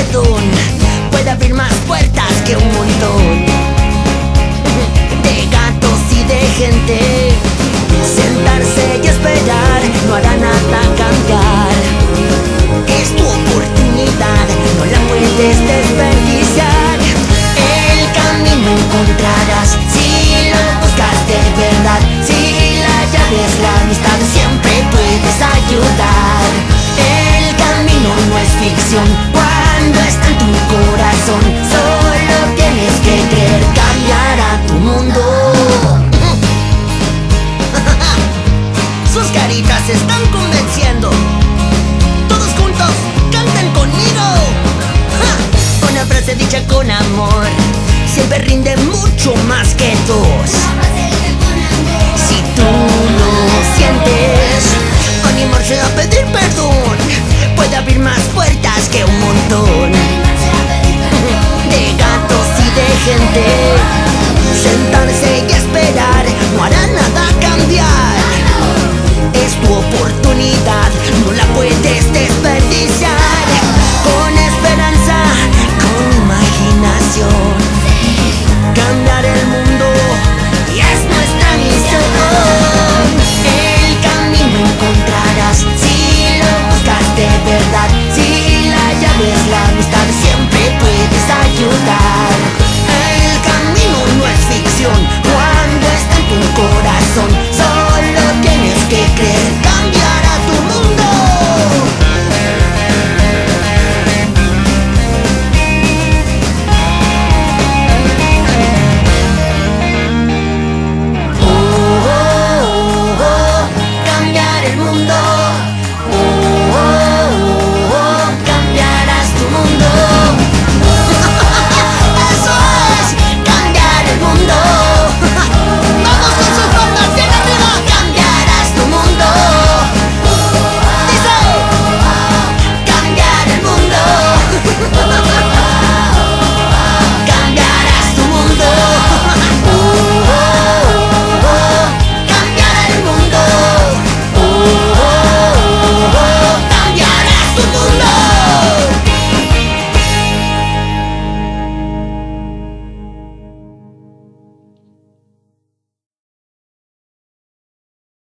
perdón puede abrir más puertas que un montón de gatos y de gente. Sentarse y esperar no hará nada cambiar. Es tu oportunidad, no la puedes desperdiciar. El camino encontrarás si lo buscas de verdad. Si la llave es la amistad, siempre puedes ayudar. El camino no es ficción cuando está en tu corazón. Solo tienes que querer cambiar a tu mundo. Sus caritas se están convenciendo. Todos juntos, canten conmigo. ¡Ja! Una frase dicha con amor siempre rinde mucho más que dos. Si tú lo sientes, animarse a pedir perdón puede abrir más puertas que un montón de gatos y de gente. Sentarse y esperar no hará nada cambiar. Es tu oportunidad, no la puedes desperdiciar.